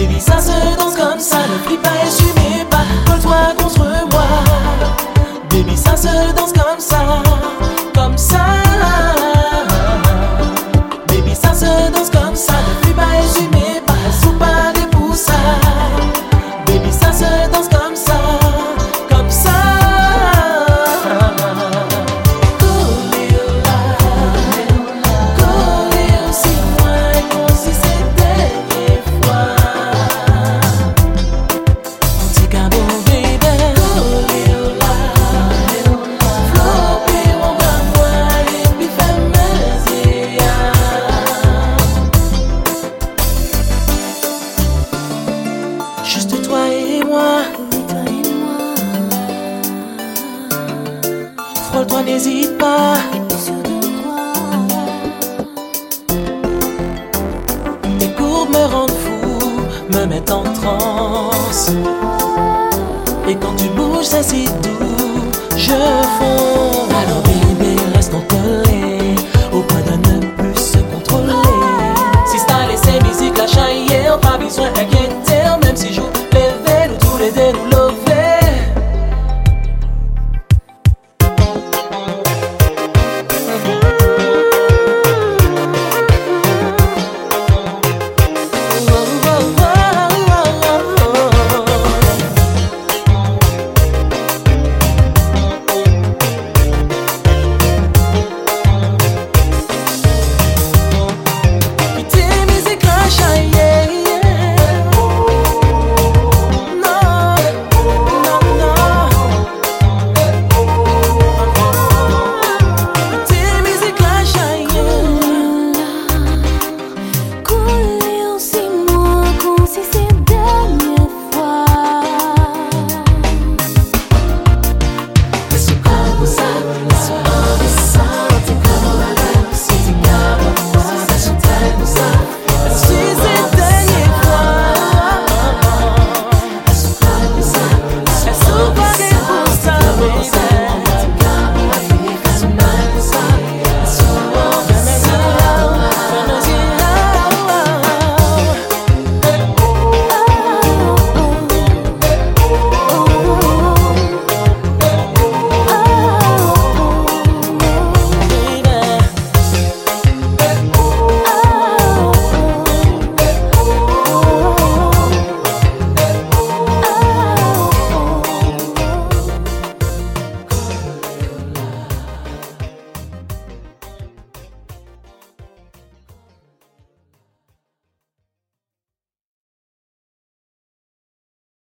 Baby, ça se danse comme ça, ne plie pas et subis pas. Colle-toi contre moi. Baby, ça se danse comme ça, comme ça. Baby, ça se danse comme ça, ne plie pas et subis pas. Sous pas des poussas. Baby, ça se danse comme ça, comme ça. Juste toi et moi. Frôle-toi, n'hésite pas. Tes courbes me rendent fou, me mettent en transe. Et quand tu bouges, c'est si doux, je fonds. Alors bébé, restons collés, au point de ne plus se contrôler. Si t'as laissé musique la chailler, pas besoin.